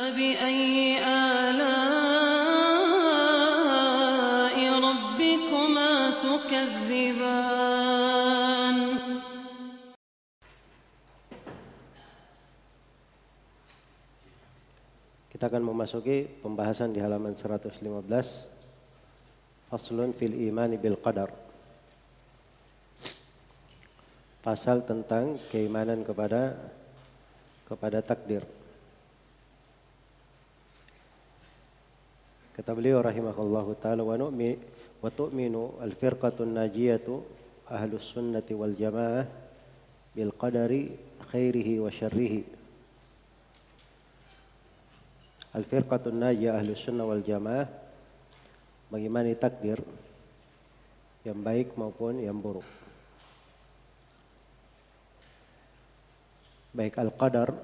فبأي آلاء ربكما تكذبان. Kita akan memasuki pembahasan di halaman 115. Faslun fil imani bil qadar. Pasal tentang keimanan kepada takdir. Kata beliau rahimahullahu taala wa tu'minu al-firqatun najiyatu ahlus sunnati wal jamaah bil qadari khairihi wa syarrihi. Al-firqatun najiyah ahlus sunnah wal jamaah mengimani takdir yang baik maupun yang buruk. Baik al-qadar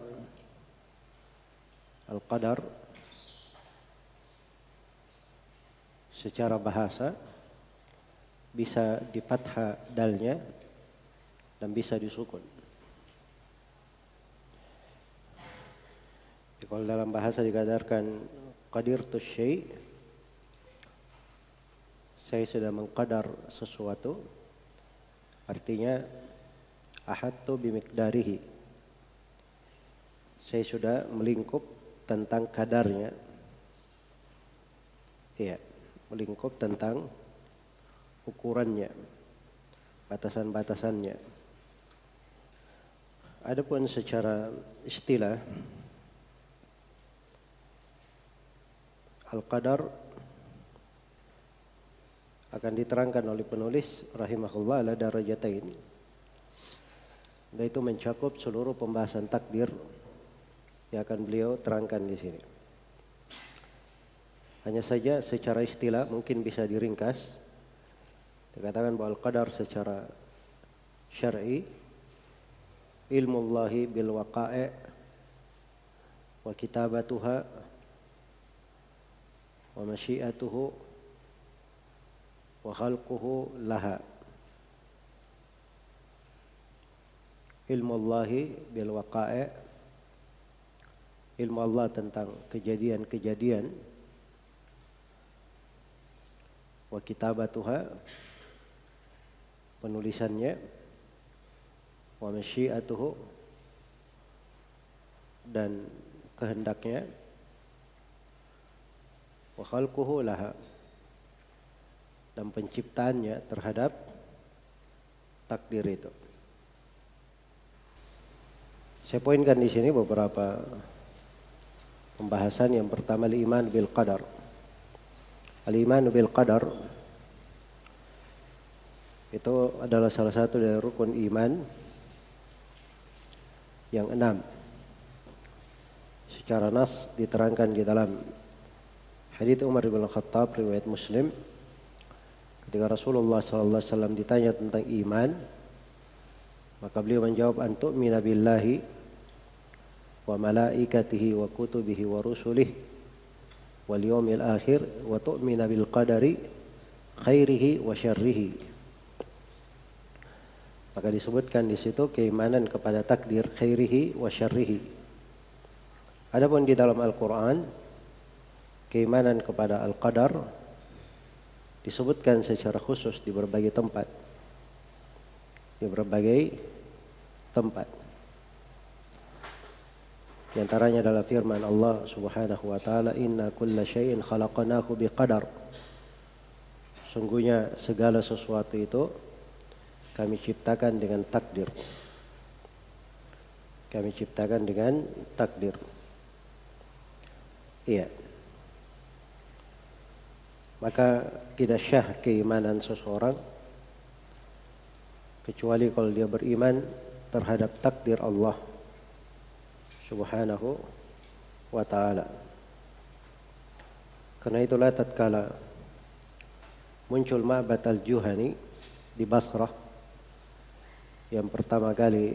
secara bahasa bisa di fathah dalnya dan bisa disukun. Kalau dalam bahasa dikatakan qadirtu syai', saya sudah mengqadar sesuatu, artinya ahattu bimiqdarihi, saya sudah melingkup tentang kadarnya. Iya, melingkup tentang ukurannya, batasan-batasannya. Adapun secara istilah, al-qadar akan diterangkan oleh penulis rahimahullah ala darajatain. Dan itu mencakup seluruh pembahasan takdir yang akan beliau terangkan di sini. Hanya saja secara istilah mungkin bisa diringkas. Dikatakan bahwa al-qadar secara syar'i ilmullahi bil waqa'i' wa kitabatuha wa masyiatuhu wa khalquhu laha. Ilmu Allahi bil waqa'i', ilmu Allah tentang kejadian-kejadian, wa kitabatuha, penulisannya, wa masyiatuhu, dan kehendaknya, wa khalquhu laha, dan penciptaannya terhadap takdir itu. Saya poinkan di sini beberapa pembahasan. Yang pertama, al-iman bil qadar. Al-iman bil qadar itu adalah salah satu dari rukun iman yang 6. Secara nas diterangkan di dalam hadits Umar bin Khattab riwayat Muslim, ketika Rasulullah SAW ditanya tentang iman, maka beliau menjawab, an tu'mina billahi wa malaikatihi wa kutubihi wa rusulihi wal yawmil akhir wa tu'mina bil qadari khairihi wa syarrihi. Maka disebutkan di situ keimanan kepada takdir khairihi wa syarrihi. Adapun di dalam Al-Qur'an, keimanan kepada al-qadar disebutkan secara khusus di berbagai tempat. Di antaranya adalah firman Allah Subhanahu wa taala, inna kulla syai'in khalaqnahu biqadar. Sungguhnya segala sesuatu itu kami ciptakan dengan takdir. Iya. Maka tidak syah keimanan seseorang kecuali kalau dia beriman terhadap takdir Allah Subhanahu wa ta'ala. Karena itulah tatkala muncul Ma'bad al-Juhani di Basrah yang pertama kali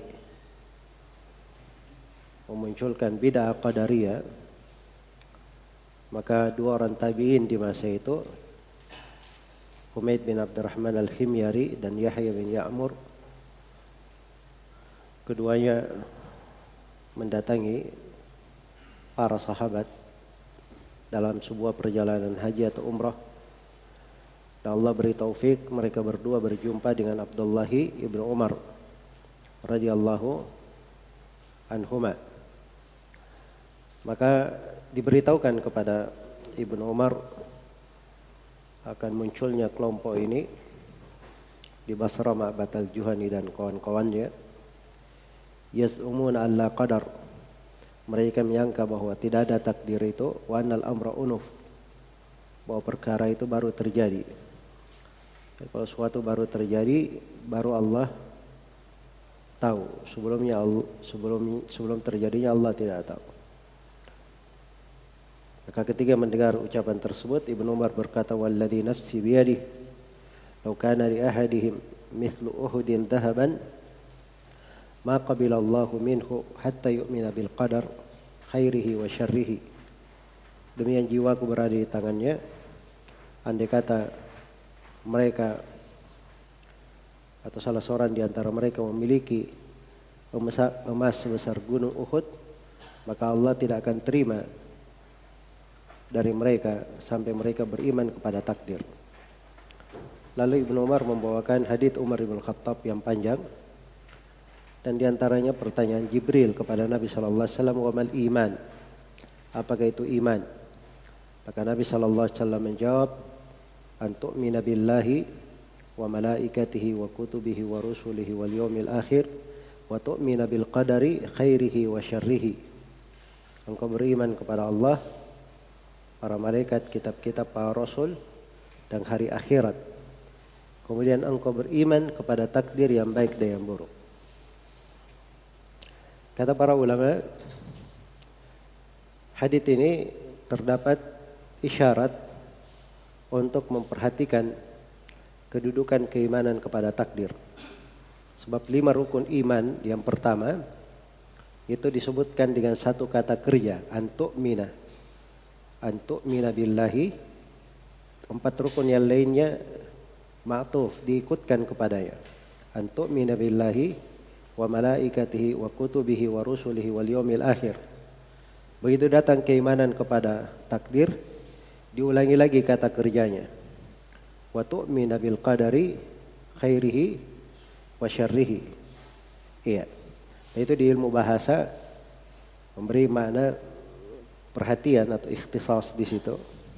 memunculkan bid'ah qadariyah, maka dua orang tabi'in di masa itu, Humaid bin Abdurrahman al-Khimyari dan Yahya bin Ya'mur, keduanya mendatangi para sahabat dalam sebuah perjalanan haji atau umrah. Dan Allah beri taufik mereka berdua berjumpa dengan Abdullah ibnu Umar radhiyallahu anhuma. Maka diberitahukan kepada Ibnu Umar akan munculnya kelompok ini di Basra, Ma'bad al-Juhani dan kawan-kawannya. Yaz'umuna alla qadar, mereka menyangka bahwa tidak ada takdir itu, wa annal amra unuf, bahwa perkara itu baru terjadi. Ya, kalau suatu baru terjadi, baru Allah tahu. Sebelum terjadinya Allah tidak tahu. Maka ketika mendengar ucapan tersebut, Ibnu Umar berkata, "Walladzi nafsi biyadihi, law kana li ahadihim mithlu Uhudin dhahaban, ma qabila Allahu minhu hatta yu'mina bil qadar khairihi wa syarrihi." Demi yang jiwaku berada di tangannya, andai kata mereka atau salah seorang di antara mereka memiliki emas sebesar gunung Uhud, maka Allah tidak akan terima dari mereka sampai mereka beriman kepada takdir. Lalu Ibnu Umar membawakan hadits Umar bin Khattab yang panjang, dan diantaranya pertanyaan Jibril kepada Nabi sallallahu alaihi wasallam, "Wa mal iman?" Apakah itu iman? Maka Nabi sallallahu alaihi wasallam menjawab, "An tu'mina billahi wa malaikatihi wa kutubihi wa rusulihi wal yawmil akhir wa tu'mina bil qadari khairihi wa syarrihi." Engkau beriman kepada Allah, para malaikat, kitab-kitab, para rasul, dan hari akhirat. Kemudian engkau beriman kepada takdir yang baik dan yang buruk. Kata para ulama, hadits ini terdapat isyarat untuk memperhatikan kedudukan keimanan kepada takdir. Sebab 5 rukun iman yang pertama itu disebutkan dengan satu kata kerja, antu'mina. Antu'mina billahi. 4 rukun yang lainnya ma'tuf, diikutkan kepadanya. Antu'mina billahi wa malaikatihi wa kutubihi wa rusulihi wal yawmil akhir. Begitu datang keimanan kepada takdir, diulangi lagi kata kerjanya. Wa tu'mina bil qadari khairihi wa syarrihi. Iya. Itu di ilmu bahasa memberi makna perhatian atau ikhtisas di situ.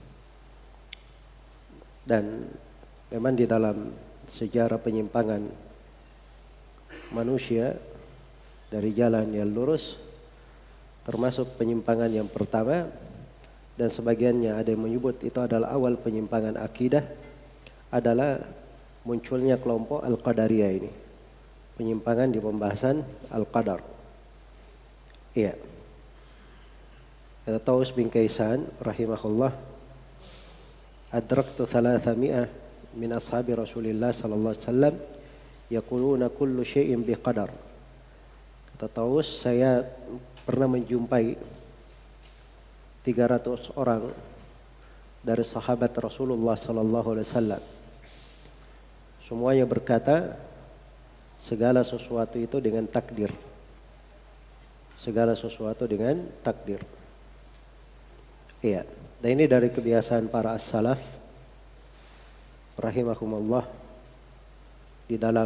Dan memang di dalam sejarah penyimpangan manusia dari jalan yang lurus, termasuk penyimpangan yang pertama, dan sebagiannya ada yang menyebut itu adalah awal penyimpangan akidah, adalah munculnya kelompok Al-Qadariyah ini. Penyimpangan di pembahasan Al-Qadar. Iya. Kata Taus bin Kaisan rahimahullah, adraktu 300 min ashabi Rasulillah sallallahu alaihi wasallam yaquluna kullu syai'in biqadar. Kata Taus, saya pernah menjumpai 300 orang dari sahabat Rasulullah sallallahu alaihi wasallam. Semuanya berkata segala sesuatu itu dengan takdir. Segala sesuatu dengan takdir. Iya, dan ini dari kebiasaan para as-salaf rahimahumullah di dalam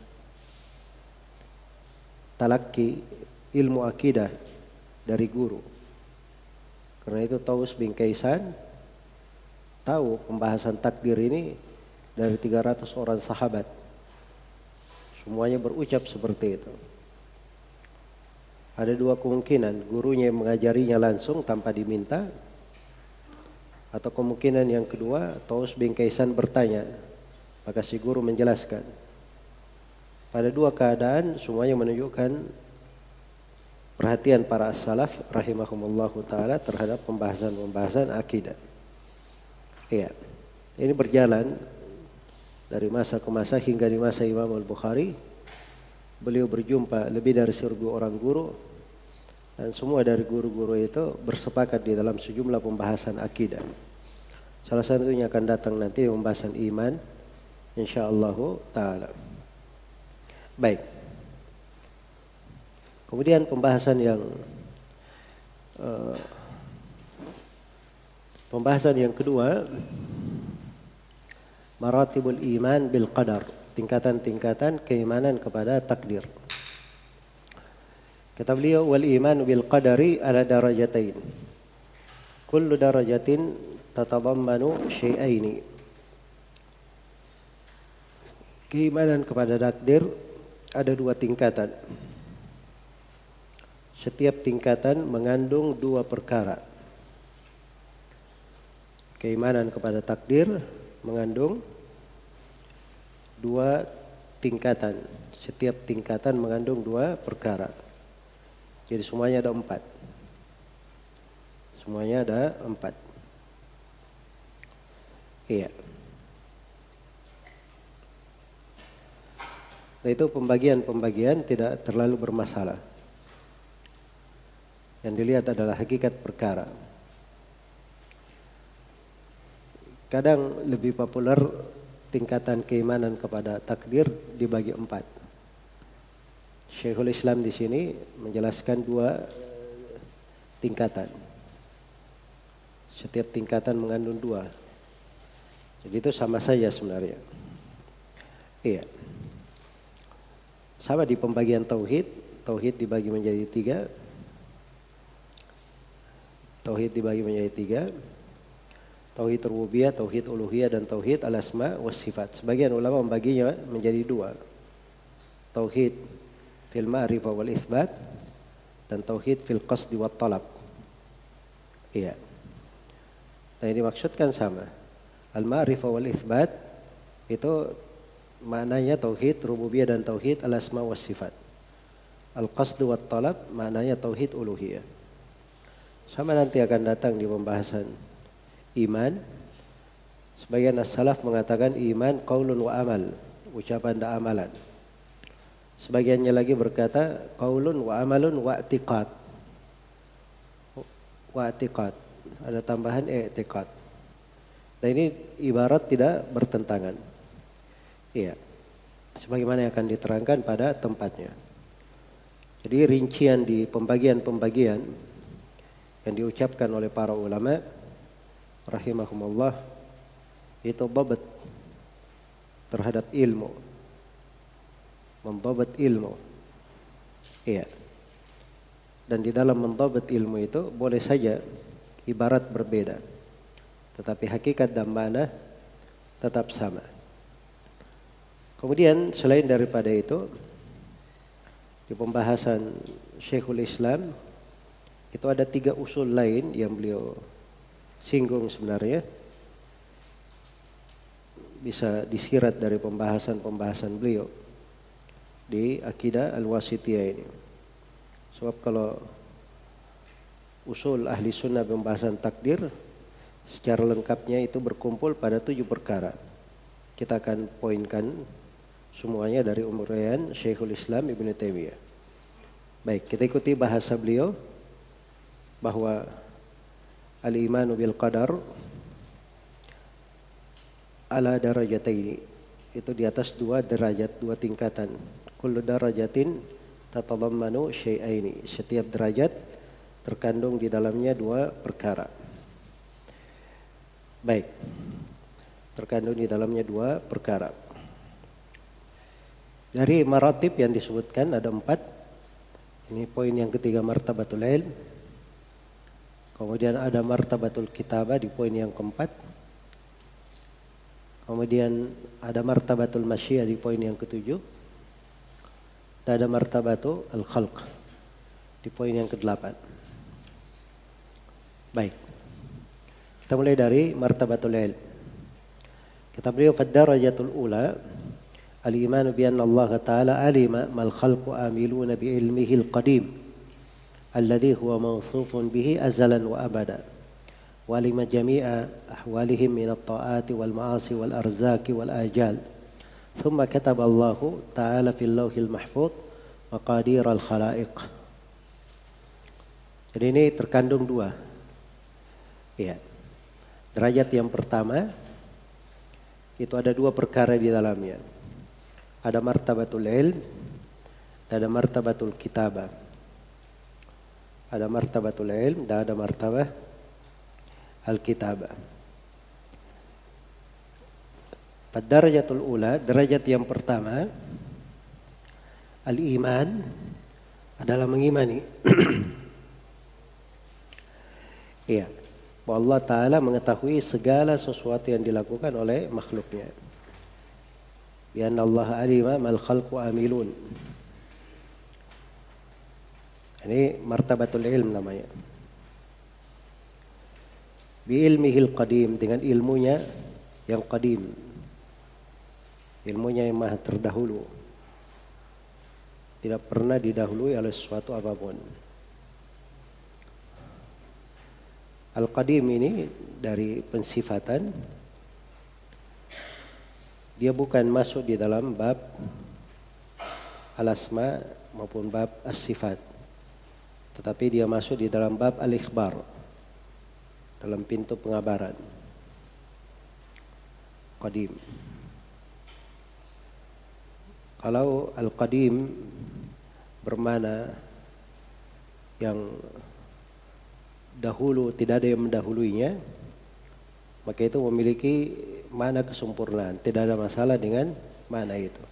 talaki ilmu akidah dari guru. Karena itu Taus bin Kaisan tahu pembahasan takdir ini dari 300 orang sahabat. Semuanya berucap seperti itu. Ada 2 kemungkinan, gurunya yang mengajarinya langsung tanpa diminta, atau kemungkinan yang kedua, Taus bin Kaisan bertanya, maka si guru menjelaskan. Pada 2 keadaan semuanya menunjukkan perhatian para as-salaf rahimahumullahu ta'ala terhadap pembahasan-pembahasan akidah. Iya, ini berjalan dari masa ke masa hingga di masa Imam Al-Bukhari. Beliau berjumpa lebih dari 1000 orang guru, dan semua dari guru-guru itu bersepakat di dalam sejumlah pembahasan akidah. Salah satunya akan datang nanti pembahasan iman, insyaallah ta'ala. Baik. Kemudian pembahasan yang Pembahasan yang kedua, maratibul iman bil qadar, tingkatan-tingkatan keimanan kepada takdir. Kata beliau, wal iman bil qadari ala darajatain. Kullu darajatin tatadammanu syai'aini. Keimanan kepada takdir ada dua tingkatan. Setiap tingkatan mengandung dua perkara. Keimanan kepada takdir mengandung dua tingkatan. Setiap tingkatan mengandung dua perkara. Jadi semuanya ada 4. Semuanya ada 4. Iya. Nah, itu pembagian-pembagian tidak terlalu bermasalah. Yang dilihat adalah hakikat perkara. Kadang lebih populer tingkatan keimanan kepada takdir dibagi 4. Syekhul Islam di sini menjelaskan 2 tingkatan. Setiap tingkatan mengandung 2. Jadi itu sama saja sebenarnya. Iya. Sama di pembagian tauhid. Tauhid dibagi menjadi 3. Tauhid dibagi menjadi 3. Tauhid rububiyah, tauhid uluhiyah, dan tauhid al-asma was sifat. Sebagian ulama membaginya menjadi 2. Tauhid fil ma'rifah wal itsbat dan tauhid fil qasdi wat talab. Iya. Nah, ini maksudkan sama. Al-ma'rifah wal itsbat itu maknanya tauhid rububiyah dan tauhid al-asma was sifat. Al-qasdu wat talab maknanya tauhid uluhiyah. Sama nanti akan datang di pembahasan iman. Sebagian as-salaf mengatakan iman qaulun wa amal, ucapan dan amalan. Sebagiannya lagi berkata qaulun wa amalun wa i'tiqad. Wa i'tiqad, ada tambahan i'tiqad. Nah, ini ibarat tidak bertentangan. Iya. Sebagaimana yang akan diterangkan pada tempatnya. Jadi rincian di pembagian-pembagian yang diucapkan oleh para ulama rahimahumullah itu dhabat terhadap ilmu, mendhabat ilmu. Iya. Dan di dalam mendhabat ilmu itu boleh saja ibarat berbeda, tetapi hakikat dan makna tetap sama. Kemudian selain daripada itu, di pembahasan Syekhul Islam itu ada 3 usul lain yang beliau singgung sebenarnya. Bisa disirat dari pembahasan-pembahasan beliau di Aqidah Al-Wasithiyah ini. Sebab kalau usul ahli sunnah pembahasan takdir secara lengkapnya itu berkumpul pada 7 perkara. Kita akan poinkan semuanya dari uraian Syekhul Islam Ibnu Taimiyah. Baik, kita ikuti bahasa beliau bahwa al-imanu bil qadar ala darajataini, itu di atas 2 derajat, 2 tingkatan. Kullu darajatin tatadammanu syai'aini, setiap derajat terkandung di dalamnya 2 perkara. Baik, terkandung di dalamnya 2 perkara. Dari maratib yang disebutkan ada 4. Ini poin yang ketiga, martabatul ilm. Kemudian ada martabatul kitabah di poin yang keempat. Kemudian ada martabatul masyiyah di poin yang ke-7. Dan ada martabatul al-khalq di poin yang ke-8. Baik. Kita mulai dari martabatul ilm. Kata beliau, fad-darajatul ula al-iman bi anna Allah Ta'ala alima mal khalqu amiluna bi ilmihi al-qadim alladhi huwa mawsufun bihi azalan wa abada. Walima jami'a ahwalihim min at-ta'ati wal ma'asi wal arzaki wal ajal. Thumma kataba Allah Ta'ala fil lawhil mahfuz maqadir al-khalaiq. Jadi ini terkandung 2. Iya. Derajat yang pertama itu ada 2 perkara di dalamnya. Ada martabatul ilm, ada martabatul kitabah. Ada martabatul ilm dan ada martabah Alkitab. Pada darajatul ula, derajat yang pertama, al-iman adalah mengimani. Iya, bahwa Allah Ta'ala mengetahui segala sesuatu yang dilakukan oleh makhluknya. Bianna Allah alima mal khalqu amilun. Ini martabatul ilm namanya. Bi ilmihil qadim, dengan ilmunya yang qadim. Ilmunya yang maha terdahulu. Tidak pernah didahului oleh sesuatu apapun. Al-qadim ini dari pensifatan. Dia bukan masuk di dalam bab al-asma maupun bab as-sifat. Tetapi dia masuk di dalam bab al-ikhbar. Dalam pintu pengabaran. Qadim. Kalau al-qadim bermana yang dahulu tidak ada yang mendahuluinya, maka itu memiliki makna kesempurnaan. Tidak ada masalah dengan makna itu.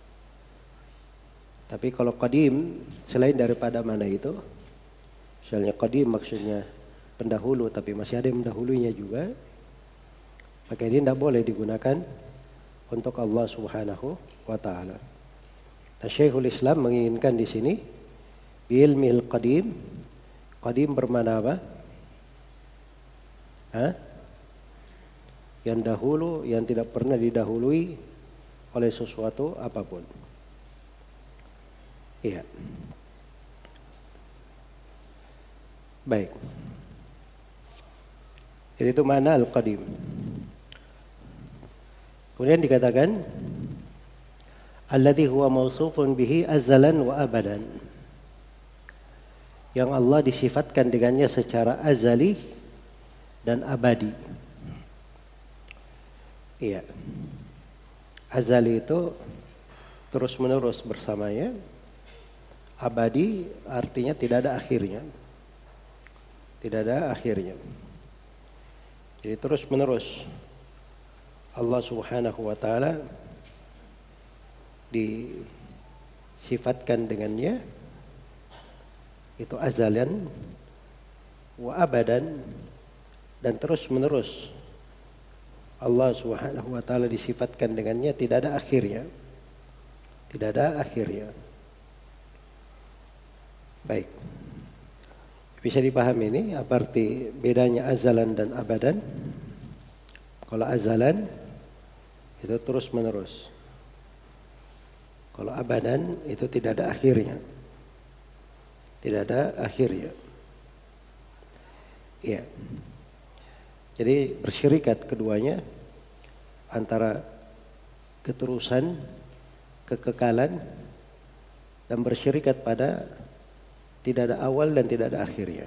Tapi kalau qadim selain daripada makna itu, misalnya qadim maksudnya pendahulu tapi masih ada yang mendahuluinya juga, maka ini tidak boleh digunakan untuk Allah Subhanahu wa Ta'ala. Nah, Syekhul Islam menginginkan di sini biilmil qadim. Qadim bermakna apa? Yang dahulu, yang tidak pernah didahului oleh sesuatu apapun. Iya. Baik. Jadi itu makna al-qadim. Kemudian dikatakan alladzi huwa mausufun bihi azalan wa abadan. Yang Allah disifatkan dengannya secara azali dan abadi. Iya. Azali itu terus menerus bersamanya. Abadi artinya tidak ada akhirnya. Tidak ada akhirnya. Jadi terus menerus Allah Subhanahu wa Ta'ala disifatkan dengannya itu azalan wa abadan, dan terus menerus Allah Subhanahu wa Ta'ala disifatkan dengannya tidak ada akhirnya. Tidak ada akhirnya. Baik. Bisa dipahami ini apa arti bedanya azalan dan abadan? Kalau azalan itu terus menerus. Kalau abadan itu tidak ada akhirnya. Tidak ada akhirnya. Iya. Jadi bersyirikat keduanya antara keterusan, kekekalan, dan bersyirikat pada tidak ada awal dan tidak ada akhirnya.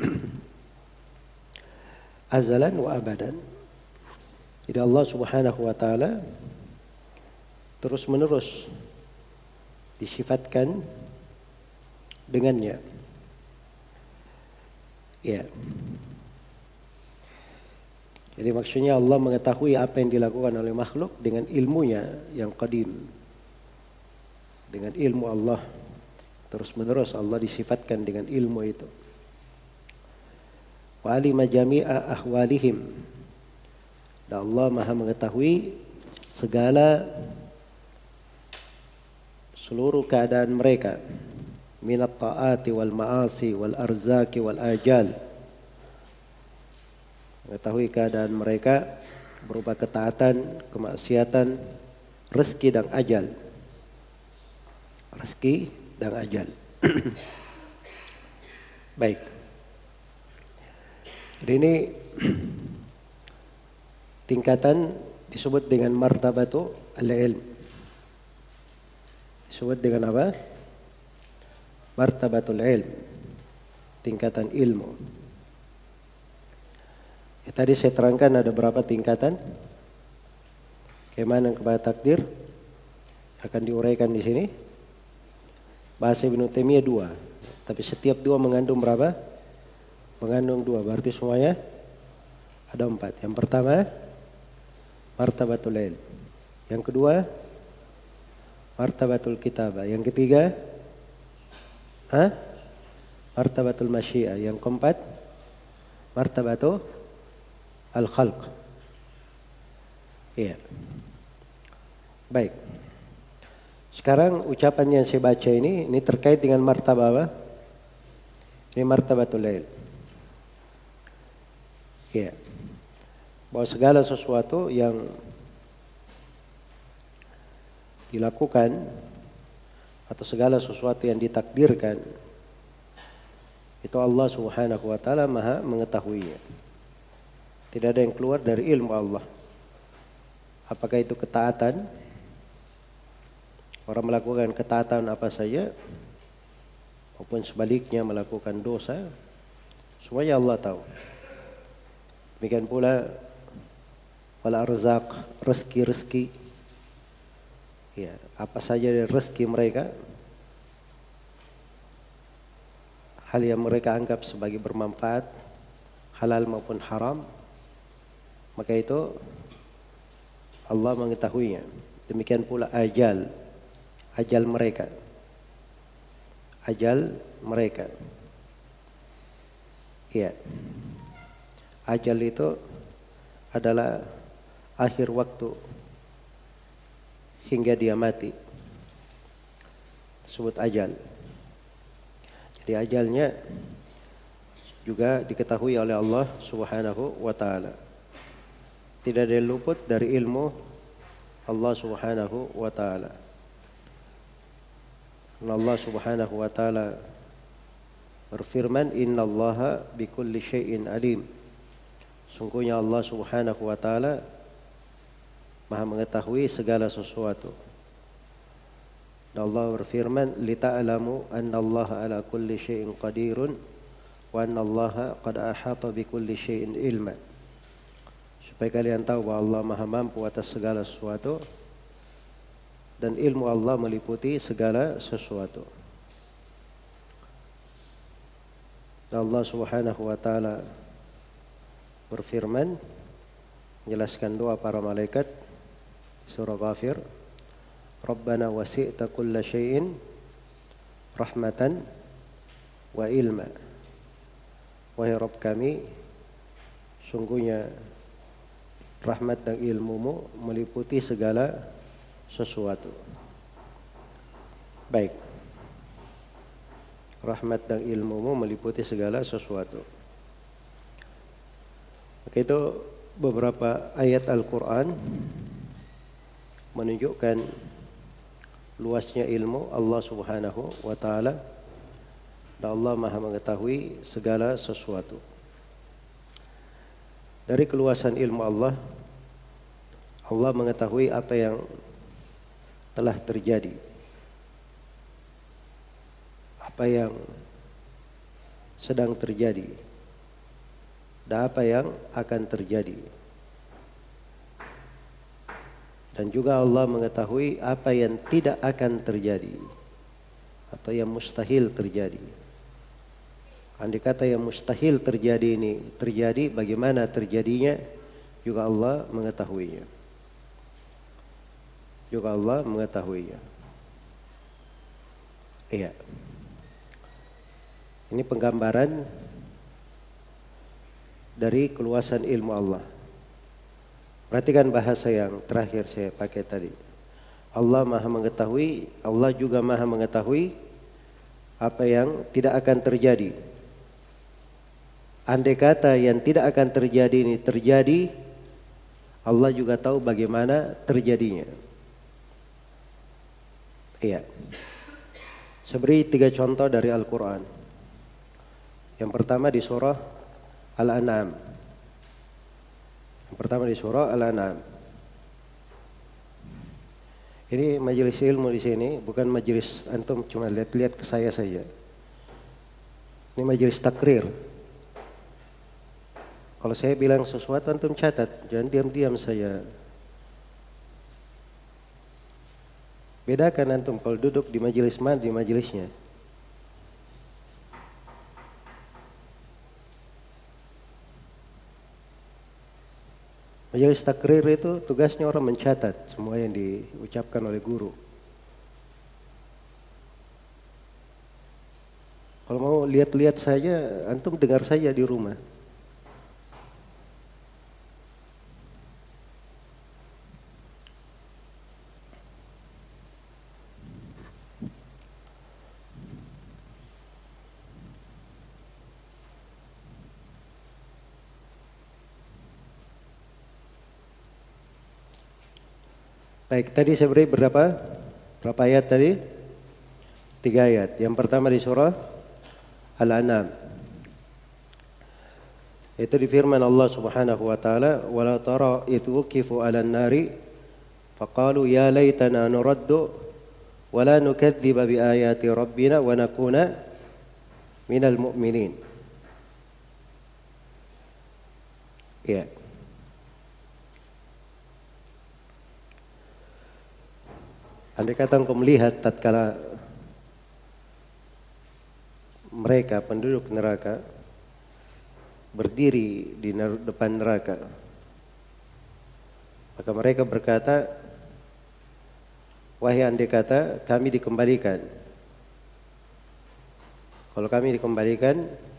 Azalan wa abadan. Jadi Allah Subhanahu wa Ta'ala terus menerus disifatkan dengannya. Ya. Jadi maksudnya Allah mengetahui apa yang dilakukan oleh makhluk dengan ilmunya yang qadim. Dengan ilmu Allah. Terus menerus Allah disifatkan dengan ilmu itu. Wa alima jami'a ahwalihim. Dan Allah Maha mengetahui segala seluruh keadaan mereka, minat ta'ati wal ma'asi wal arzaki wal ajal. Mengetahui keadaan mereka berupa ketaatan, kemaksiatan, rezeki dan ajal. Rezeki dan ajal. Baik. Jadi ini tingkatan disebut dengan martabatu al-ilm. Disebut dengan apa? Martabatul ilm. Tingkatan ilmu. Ya, tadi saya terangkan ada berapa tingkatan. Keimanan kepada takdir akan diuraikan di sini. Bahasa Ibnu Taimiyah 2. Tapi setiap dua mengandung berapa? Mengandung 2. Berarti semuanya Ada 4. Yang pertama, martabatul ilm. Yang kedua, martabatul kitabah. Yang ketiga, martabatul masyiah. Yang keempat, martabatul al-khalq. Iya. Baik. Sekarang ucapan yang saya baca ini terkait dengan martabah apa? Ini martabatul ilm. Iya. Bahwa segala sesuatu yang dilakukan atau segala sesuatu yang ditakdirkan itu Allah Subhanahu wa taala Maha mengetahuinya. Tidak ada yang keluar dari ilmu Allah. Apakah itu ketaatan? Orang melakukan ketaatan apa saja maupun sebaliknya melakukan dosa, semuanya Allah tahu. Demikian pula wal arzaq, rezeki. Ya, apa saja dari rezeki mereka, hal yang mereka anggap sebagai bermanfaat, halal maupun haram, maka itu Allah mengetahuinya. Demikian pula ajal mereka. Ajal mereka. Iya. Ajal itu adalah akhir waktu hingga dia mati. Disebut ajal. Jadi ajalnya juga diketahui oleh Allah Subhanahu wa taala. Tidak ada luput dari ilmu Allah Subhanahu wa taala. Allah Subhanahu wa taala berfirman, "Innallaha bikulli syai'in alim." Sungguhnya Allah Subhanahu wa taala Maha mengetahui segala sesuatu. Dan Allah berfirman, "Lita'lamu annallaha ala kulli syai'in qadirun wa annallaha qad ahata bikulli syai'in ilma." Supaya kalian tahu bahwa Allah Maha mampu atas segala sesuatu dan ilmu Allah meliputi segala sesuatu. Dan Allah Subhanahu wa taala berfirman menjelaskan doa para malaikat surah Ghafir, "Rabbana wasi'ta kulla syai'in rahmatan wa ilma." Wahai Rabb kami, sungguhnya rahmat dan ilmumu meliputi segala sesuatu. Baik. Rahmat dan ilmumu meliputi segala sesuatu. Maka itu beberapa ayat Al-Quran menunjukkan luasnya ilmu Allah Subhanahu wa taala, dan Allah Maha mengetahui segala sesuatu. Dari keluasan ilmu Allah, Allah mengetahui apa yang telah terjadi, apa yang sedang terjadi, dan apa yang akan terjadi. Dan juga Allah mengetahui apa yang tidak akan terjadi atau yang mustahil terjadi. Andai kata yang mustahil terjadi ini terjadi, bagaimana terjadinya juga Allah mengetahuinya. Juga Allah mengetahuinya. Iya. Ini penggambaran dari keluasan ilmu Allah. Perhatikan bahasa yang terakhir saya pakai tadi. Allah Maha mengetahui, Allah juga Maha mengetahui apa yang tidak akan terjadi. Andai kata yang tidak akan terjadi ini terjadi, Allah juga tahu bagaimana terjadinya. Iya. Saya beri 3 contoh dari Al-Quran. Yang pertama di surah Al-An'am. Yang pertama di surah Al-An'am. Ini majelis ilmu di sini, bukan majelis antum cuma lihat-lihat ke saya saja. Ini majelis takrir. Kalau saya bilang sesuatu antum catat, jangan diam-diam saja. Bedakan antum kalau duduk di majelis mana di majelisnya. Majelis takrir itu tugasnya orang mencatat semua yang diucapkan oleh guru. Kalau mau lihat-lihat saja, antum dengar saja di rumah. Baik, tadi saya beri berapa ayat tadi? 3 ayat. Yang pertama di surah Al-An'am. Itu di firman Allah Subhanahu wa taala, "Wala tara idh wuqifu 'alan nari faqalu ya laitana nuraddu wa la nukadziba bi ayati rabbina wa nakuna minal mu'minin." Ya. Andai kata engkau melihat tatkala mereka penduduk neraka berdiri di depan neraka, maka mereka berkata, wahai andai kata kami dikembalikan. Kalau kami dikembalikan,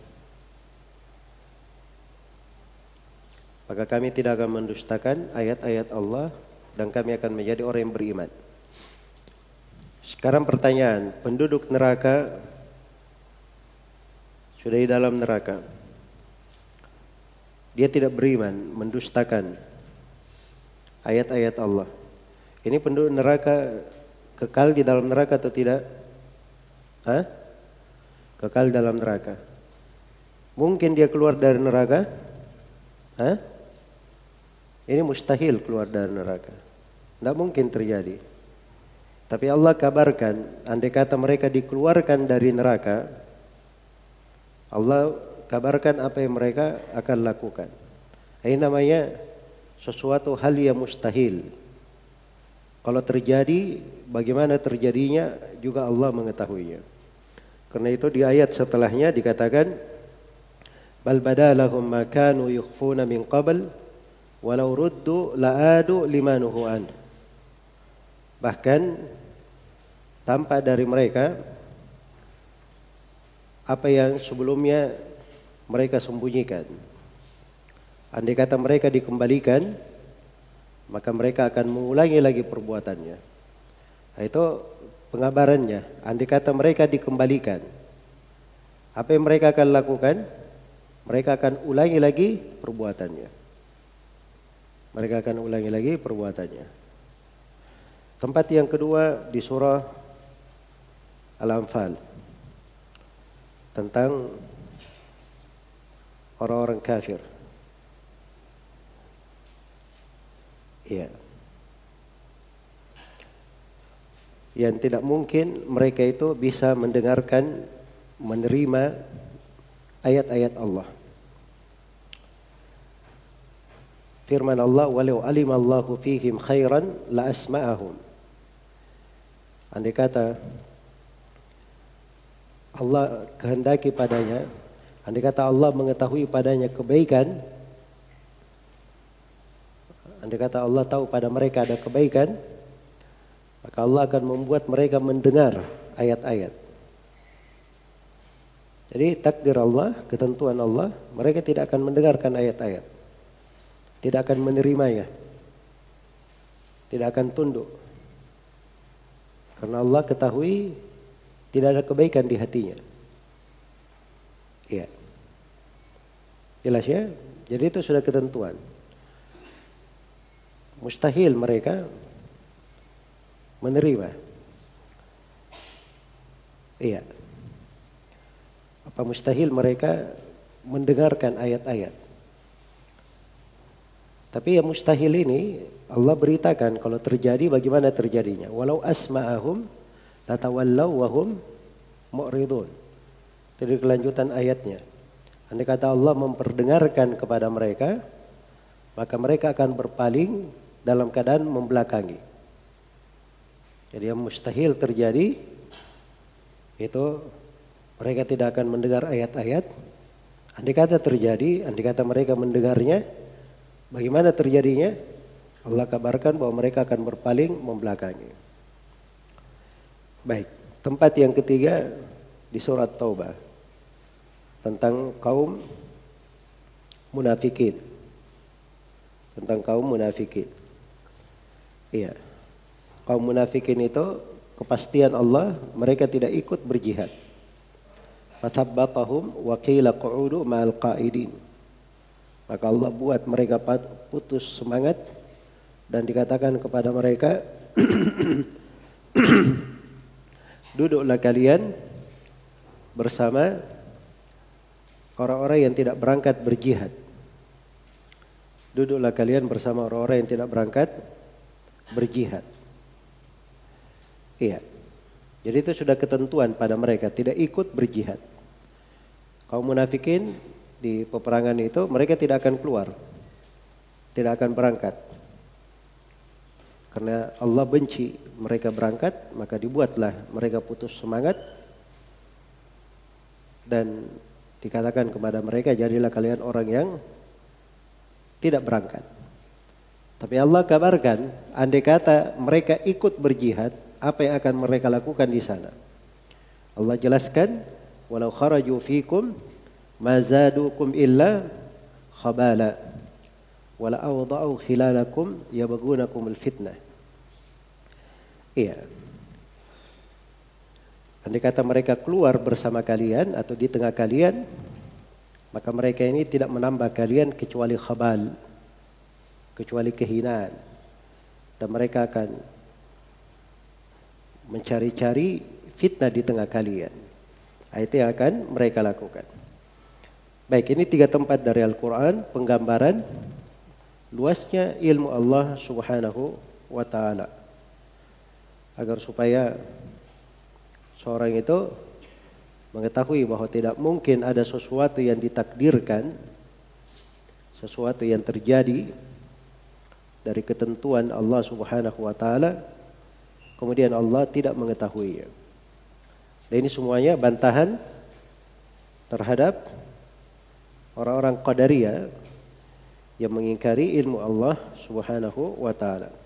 maka kami tidak akan mendustakan ayat-ayat Allah dan kami akan menjadi orang yang beriman. Sekarang pertanyaan, penduduk neraka sudah di dalam neraka. Dia tidak beriman, mendustakan ayat-ayat Allah. Ini penduduk neraka kekal di dalam neraka atau tidak? Hah? Kekal dalam neraka. Mungkin dia keluar dari neraka? Hah? Ini mustahil keluar dari neraka. Tidak mungkin terjadi. Tapi Allah kabarkan, andai kata mereka dikeluarkan dari neraka, Allah kabarkan apa yang mereka akan lakukan. Ini namanya sesuatu hal yang mustahil. Kalau terjadi, bagaimana terjadinya juga Allah mengetahuinya. Karena itu di ayat setelahnya dikatakan, bal badalahum ma kanu yukhfuna min qabl walau ruddu la'adu limanuhu an. Bahkan tampak dari mereka apa yang sebelumnya mereka sembunyikan. Andai kata mereka dikembalikan, maka mereka akan mengulangi lagi perbuatannya. Nah, itu pengabarannya. Andai kata mereka dikembalikan, apa yang mereka akan lakukan? Mereka akan ulangi lagi perbuatannya. Mereka akan ulangi lagi perbuatannya. Tempat yang kedua di surah Al-Anfal tentang orang-orang kafir. Iya. Yang tidak mungkin mereka itu bisa mendengarkan, menerima ayat-ayat Allah. Firman Allah, walau alimallahu fihim khairan la asma'ahum. Andai kata Allah kehendaki padanya, andai kata Allah mengetahui padanya kebaikan, andai kata Allah tahu pada mereka ada kebaikan, maka Allah akan membuat mereka mendengar ayat-ayat. Jadi takdir Allah, ketentuan Allah, mereka tidak akan mendengarkan ayat-ayat, tidak akan menerimanya, tidak akan tunduk. Karena Allah ketahui tidak ada kebaikan di hatinya. Iya. Jelas ya? Jadi itu sudah ketentuan. Mustahil mereka menerima. Iya. Apa mustahil mereka mendengarkan ayat-ayat? Tapi yang mustahil ini Allah beritakan kalau terjadi bagaimana terjadinya. Walau asma'ahum latawallaw wahum mu'ridun. Itu kelanjutan ayatnya. Andai kata Allah memperdengarkan kepada mereka, maka mereka akan berpaling dalam keadaan membelakangi. Jadi yang mustahil terjadi itu mereka tidak akan mendengar ayat-ayat. Andai kata terjadi, andai kata mereka mendengarnya, Bagaimana terjadinya? Allah kabarkan bahwa mereka akan berpaling membelakangi. Baik, tempat yang ketiga di surat Taubah tentang kaum munafikin. Tentang kaum munafikin. Iya. Kaum munafikin itu kepastian Allah, mereka tidak ikut berjihad. Fathabbatahum wa qila qu'udu ma'al qa'idin. Maka Allah buat mereka putus semangat dan dikatakan kepada mereka, duduklah kalian bersama orang-orang yang tidak berangkat berjihad. Duduklah kalian bersama orang-orang yang tidak berangkat berjihad. Iya. Jadi itu sudah ketentuan pada mereka, tidak ikut berjihad. Kaum munafikin di peperangan itu mereka tidak akan keluar. Tidak akan berangkat. Karena Allah benci mereka berangkat, maka dibuatlah mereka putus semangat dan dikatakan kepada mereka, jadilah kalian orang yang tidak berangkat. Tapi Allah kabarkan, andai kata mereka ikut berjihad, apa yang akan mereka lakukan di sana? Allah jelaskan, walau kharaju fikum ma zadukum illa khabala wala awda'u khilalakum yabghunakum al-fitnah. Iya. Andai kata mereka keluar bersama kalian atau di tengah kalian, maka mereka ini tidak menambah kalian kecuali khabal, kecuali kehinaan. Dan mereka akan mencari-cari fitnah di tengah kalian. Itu yang akan mereka lakukan. Baik, ini 3 tempat dari Al-Quran penggambaran luasnya ilmu Allah Subhanahu wa ta'ala. Agar supaya seorang itu mengetahui bahwa tidak mungkin ada sesuatu yang ditakdirkan, sesuatu yang terjadi dari ketentuan Allah Subhanahu wa ta'ala, kemudian Allah tidak mengetahuinya. Dan ini semuanya bantahan terhadap orang-orang Qadariyah yang mengingkari ilmu Allah Subhanahu wa ta'ala.